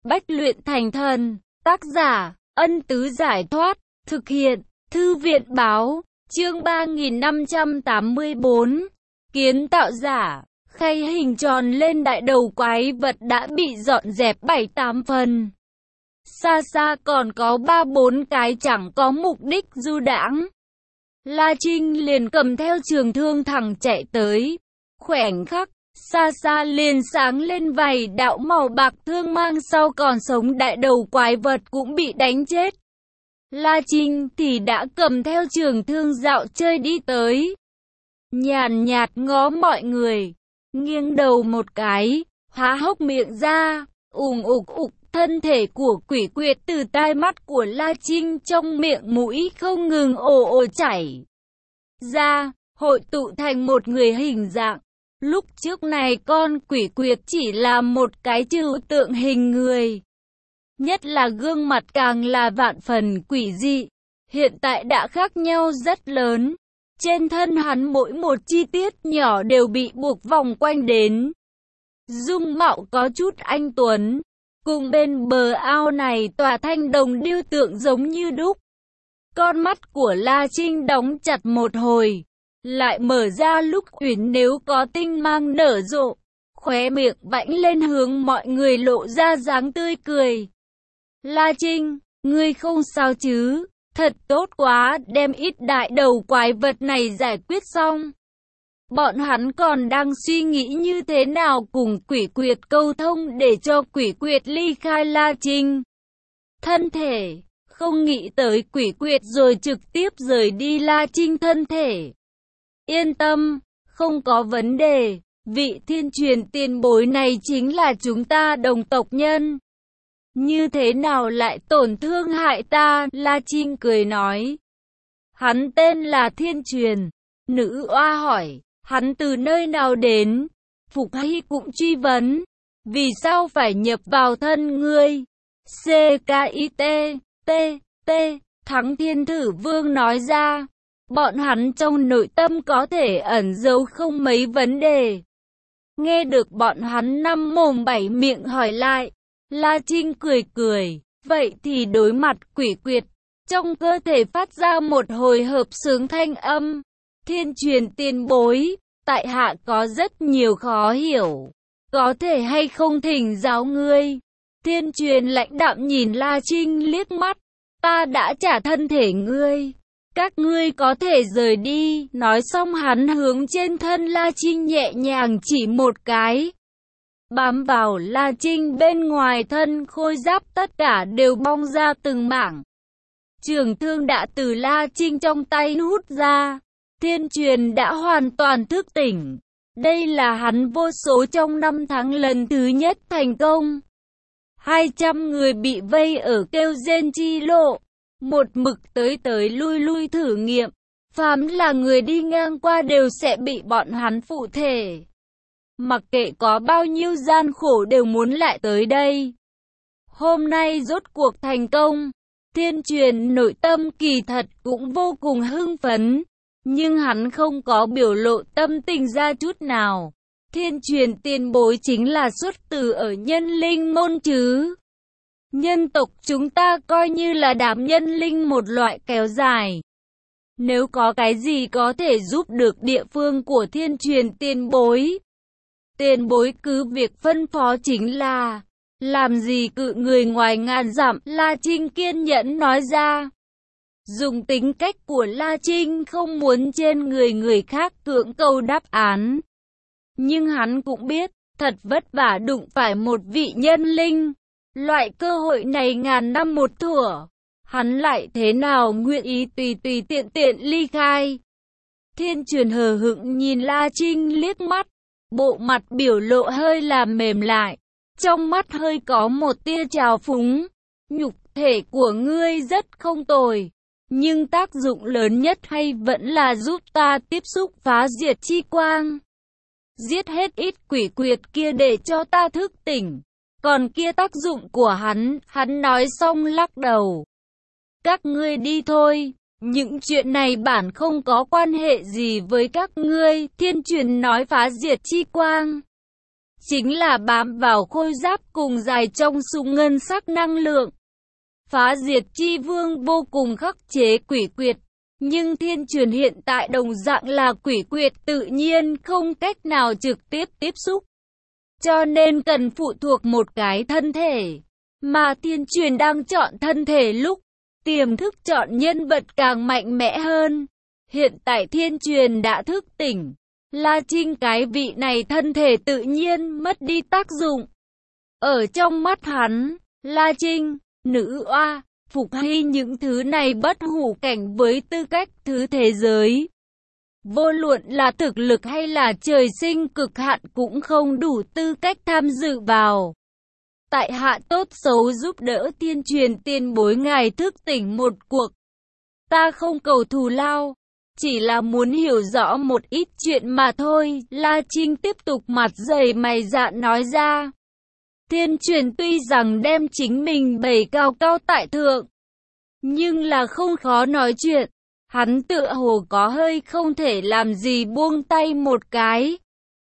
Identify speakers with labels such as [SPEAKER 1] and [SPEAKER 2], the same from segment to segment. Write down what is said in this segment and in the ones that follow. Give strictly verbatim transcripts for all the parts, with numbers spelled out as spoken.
[SPEAKER 1] bách luyện thành thần. Tác giả, Ân Tứ Giải Thoát. Thực hiện, Thư viện Báo. Chương ba nghìn năm trăm tám mươi bốn. Kiến tạo giả. Khay hình tròn lên đại đầu quái vật đã bị dọn dẹp bảy tám phần. Xa xa còn có ba bốn cái chẳng có mục đích du đãng. La Trinh liền cầm theo trường thương thẳng chạy tới. Khoảnh khắc, xa xa liền sáng lên vài đạo màu bạc thương mang sau còn sống đại đầu quái vật cũng bị đánh chết. La Trinh thì đã cầm theo trường thương dạo chơi đi tới. Nhàn nhạt ngó mọi người, nghiêng đầu một cái, há hốc miệng ra, ùng ục ục, thân thể của quỷ quyệt từ tai mắt của La Trinh trong miệng mũi không ngừng ồ ồ chảy ra, hội tụ thành một người hình dạng. Lúc trước này con quỷ quyệt chỉ là một cái trừu tượng hình người. Nhất là gương mặt càng là vạn phần quỷ dị. Hiện tại đã khác nhau rất lớn. Trên thân hắn mỗi một chi tiết nhỏ đều bị buộc vòng quanh đến. Dung mạo có chút anh tuấn. Cùng bên bờ ao này tòa thanh đồng điêu tượng giống như đúc. Con mắt của La Trinh đóng chặt một hồi, lại mở ra lúc uyển nếu có tinh mang nở rộ, khóe miệng vẫy lên hướng mọi người lộ ra dáng tươi cười. La Trinh, ngươi không sao chứ? Thật tốt quá, đem ít đại đầu quái vật này giải quyết xong. Bọn hắn còn đang suy nghĩ như thế nào cùng quỷ quyệt câu thông để cho quỷ quyệt ly khai La Trinh. Thân thể, không nghĩ tới quỷ quyệt rồi trực tiếp rời đi La Trinh thân thể. Yên tâm, không có vấn đề, vị thiên truyền tiền bối này chính là chúng ta đồng tộc nhân. Như thế nào lại tổn thương hại ta? La Trinh cười nói. Hắn tên là Thiên Truyền. Nữ oa hỏi, hắn từ nơi nào đến? Phục Hy cũng truy vấn, vì sao phải nhập vào thân ngươi? C K I T T T Thắng Thiên Thử Vương nói ra. Bọn hắn trong nội tâm có thể ẩn giấu không mấy vấn đề. Nghe được bọn hắn năm mồm bảy miệng hỏi lại, La Trinh cười cười, vậy thì đối mặt quỷ quyệt, trong cơ thể phát ra một hồi hợp sướng thanh âm. Thiên truyền tiền bối, tại hạ có rất nhiều khó hiểu, có thể hay không thỉnh giáo ngươi? Thiên truyền lãnh đạm nhìn La Trinh liếc mắt, ta đã trả thân thể ngươi, các ngươi có thể rời đi. Nói xong hắn hướng trên thân La Trinh nhẹ nhàng chỉ một cái. Bám vào La Trinh bên ngoài thân khôi giáp tất cả đều bong ra từng mảng. Trường thương đã từ La Trinh trong tay hút ra. Thiên truyền đã hoàn toàn thức tỉnh. Đây là hắn vô số trong năm tháng lần thứ nhất thành công. hai trăm người bị vây ở kêu rên chi lộ. Một mực tới tới lui lui thử nghiệm. Phàm là người đi ngang qua đều sẽ bị bọn hắn phụ thể. Mặc kệ có bao nhiêu gian khổ đều muốn lại tới đây. Hôm nay rốt cuộc thành công. Thiên truyền nội tâm kỳ thật cũng vô cùng hưng phấn. Nhưng hắn không có biểu lộ tâm tình ra chút nào. Thiên truyền tiền bối chính là xuất từ ở nhân linh môn chứ. Nhân tộc chúng ta coi như là đám nhân linh một loại kéo dài. Nếu có cái gì có thể giúp được địa phương của thiên truyền tiền bối, tiền bối cứ việc phân phó chính là. Làm gì cự người ngoài ngàn dặm? La Trinh kiên nhẫn nói ra. Dùng tính cách của La Trinh không muốn trên người người khác cưỡng cầu đáp án. Nhưng hắn cũng biết, thật vất vả đụng phải một vị nhân linh. Loại cơ hội này ngàn năm một thủa. Hắn lại thế nào nguyện ý tùy tùy tiện tiện ly khai. Thiên truyền hờ hững nhìn La Trinh liếc mắt. Bộ mặt biểu lộ hơi làm mềm lại. Trong mắt hơi có một tia trào phúng. Nhục thể của ngươi rất không tồi. Nhưng tác dụng lớn nhất hay vẫn là giúp ta tiếp xúc phá diệt chi quang. Giết hết ít quỷ quyệt kia để cho ta thức tỉnh. Còn kia tác dụng của hắn, hắn nói xong lắc đầu. Các ngươi đi thôi, những chuyện này bản không có quan hệ gì với các ngươi. Thiên truyền nói phá diệt chi quang. chính là bám vào khôi giáp cùng dài trong súng ngân sắc năng lượng. Phá diệt chi vương vô cùng khắc chế quỷ quyệt, nhưng thiên truyền hiện tại đồng dạng là quỷ quyệt tự nhiên không cách nào trực tiếp tiếp xúc. Cho nên cần phụ thuộc một cái thân thể, mà thiên truyền đang chọn thân thể lúc, tiềm thức chọn nhân vật càng mạnh mẽ hơn. Hiện tại thiên truyền đã thức tỉnh, La Trinh cái vị này thân thể tự nhiên mất đi tác dụng. Ở trong mắt hắn, La Trinh, nữ oa, Phục Hy những thứ này bất hủ cảnh với tư cách thứ thế giới. Vô luận là thực lực hay là trời sinh cực hạn cũng không đủ tư cách tham dự vào. Tại hạ tốt xấu giúp đỡ thiên truyền tiền bối ngài thức tỉnh một cuộc. Ta không cầu thù lao, chỉ là muốn hiểu rõ một ít chuyện mà thôi. La Trinh tiếp tục mặt dày mày dạn nói ra. Thiên truyền tuy rằng đem chính mình bày cao cao tại thượng, nhưng là không khó nói chuyện. Hắn tựa hồ có hơi không thể làm gì buông tay một cái.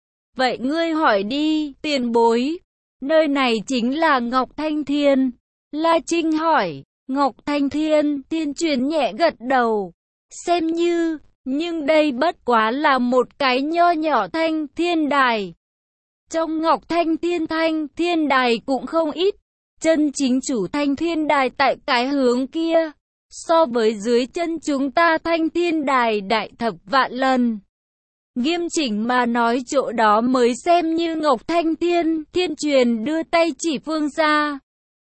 [SPEAKER 1] Vậy ngươi hỏi đi, tiền bối. Nơi này chính là Ngọc Thanh Thiên. La Trinh hỏi. Ngọc Thanh Thiên, thiên truyền nhẹ gật đầu. Xem như, nhưng đây bất quá là một cái nho nhỏ thanh thiên đài. Trong Ngọc Thanh Thiên thanh thiên đài cũng không ít. Chân chính chủ thanh thiên đài tại cái hướng kia, so với dưới chân chúng ta thanh thiên đài đại thập vạn lần. Nghiêm chỉnh mà nói chỗ đó mới xem như Ngọc Thanh Thiên. Thiên truyền đưa tay chỉ phương xa.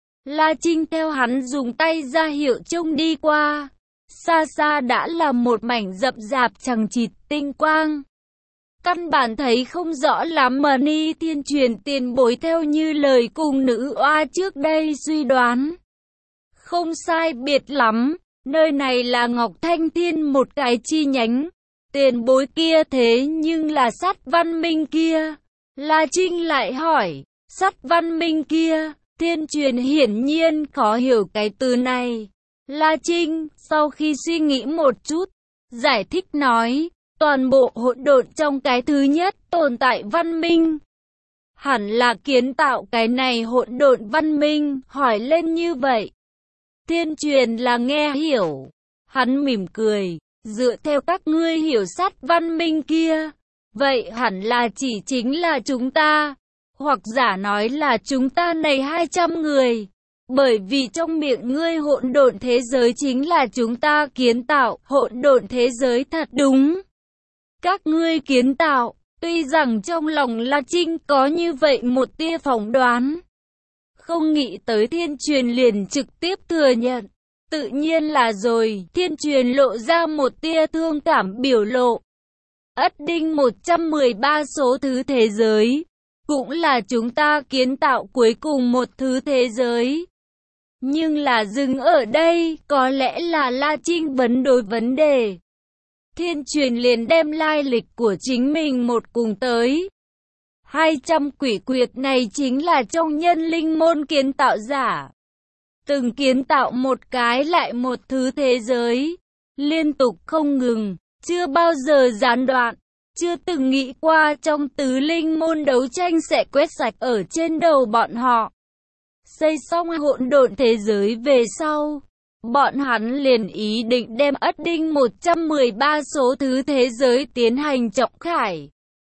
[SPEAKER 1] La Trinh theo hắn dùng tay ra hiệu trông đi qua. Xa xa đã là một mảnh rậm rạp chằng chịt tinh quang. Căn bản thấy không rõ lắm mà ni thiên truyền tiền bối theo như lời cùng nữ oa trước đây suy đoán. Không sai biệt lắm, nơi này là Ngọc Thanh Thiên một cái chi nhánh. Tiền bối kia thế nhưng là Sắt Văn Minh kia. La Trinh lại hỏi, Sắt Văn Minh kia, thiên truyền hiển nhiên khó hiểu cái từ này. La Trinh, sau khi suy nghĩ một chút, giải thích nói, toàn bộ hỗn độn trong cái thứ nhất tồn tại văn minh. Hẳn là kiến tạo cái này hỗn độn văn minh, hỏi lên như vậy. Thiên truyền là nghe hiểu. Hắn mỉm cười, dựa theo các ngươi hiểu Sắt Văn Minh kia, vậy hẳn là chỉ chính là chúng ta, hoặc giả nói là chúng ta này hai trăm người. Bởi vì trong miệng ngươi hỗn độn thế giới chính là chúng ta kiến tạo, hỗn độn thế giới thật đúng. Các ngươi kiến tạo, tuy rằng trong lòng La Trinh có như vậy một tia phỏng đoán. Không nghĩ tới thiên truyền liền trực tiếp thừa nhận. Tự nhiên là rồi, thiên truyền lộ ra một tia thương cảm biểu lộ. Ất đinh một trăm mười ba số thứ thế giới, cũng là chúng ta kiến tạo cuối cùng một thứ thế giới. Nhưng là dừng ở đây, có lẽ là La Trinh vấn đối vấn đề. Thiên truyền liền đem lai lịch của chính mình một cùng tới. hai trăm quỷ quyệt này chính là trong nhân linh môn kiến tạo giả. Từng kiến tạo một cái lại một thứ thế giới, liên tục không ngừng, chưa bao giờ gián đoạn, chưa từng nghĩ qua trong tứ linh môn đấu tranh sẽ quét sạch ở trên đầu bọn họ. Xây xong hỗn độn thế giới về sau, bọn hắn liền ý định đem ất đinh một trăm mười ba số thứ thế giới tiến hành trọng khải.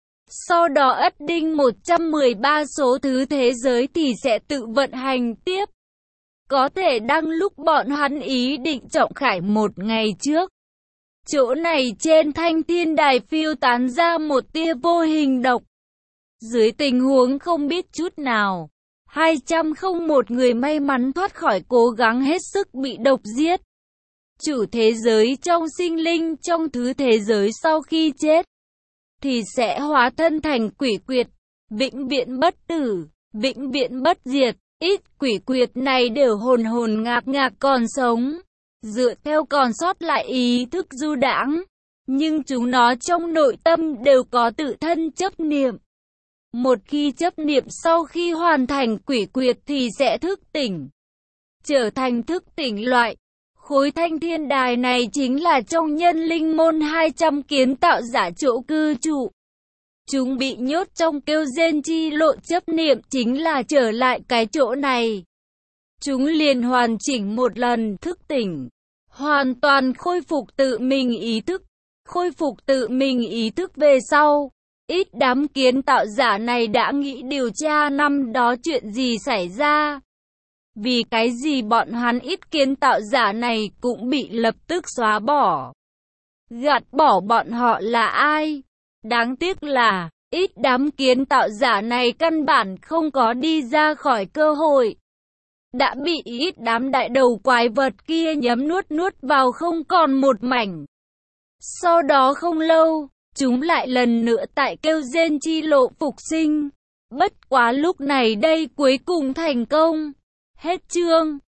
[SPEAKER 1] Sau đó ất đinh một trăm mười ba số thứ thế giới thì sẽ tự vận hành tiếp. Có thể đang lúc bọn hắn ý định trọng khải một ngày trước. Chỗ này trên thanh thiên đài phiêu tán ra một tia vô hình độc. Dưới tình huống không biết chút nào, hai trăm không một người may mắn thoát khỏi cố gắng hết sức bị độc giết. Chủ thế giới trong sinh linh trong thứ thế giới sau khi chết, thì sẽ hóa thân thành quỷ quyệt, vĩnh viễn bất tử, vĩnh viễn bất diệt. Ít quỷ quyệt này đều hồn hồn ngạc ngạc còn sống, dựa theo còn sót lại ý thức du đãng, nhưng chúng nó trong nội tâm đều có tự thân chấp niệm. Một khi chấp niệm sau khi hoàn thành quỷ quyệt thì sẽ thức tỉnh, trở thành thức tỉnh loại. Khối thanh thiên đài này chính là trong nhân linh môn hai trăm kiến tạo giả chỗ cư trụ. Chúng bị nhốt trong kêu rên chi lộ, chấp niệm chính là trở lại cái chỗ này. Chúng liền hoàn chỉnh một lần, thức tỉnh, hoàn toàn khôi phục tự mình ý thức. Khôi phục tự mình ý thức về sau, ít đám kiến tạo giả này đã nghĩ điều tra năm đó chuyện gì xảy ra. Vì cái gì bọn hắn ít kiến tạo giả này cũng bị lập tức xóa bỏ. Gạt bỏ bọn họ là ai? Đáng tiếc là, ít đám kiến tạo giả này căn bản không có đi ra khỏi cơ hội. Đã bị ít đám đại đầu quái vật kia nhấm nuốt nuốt vào không còn một mảnh. Sau đó không lâu, chúng lại lần nữa tại kêu rên chi lộ phục sinh. Bất quá lúc này đây cuối cùng thành công. Hết chương.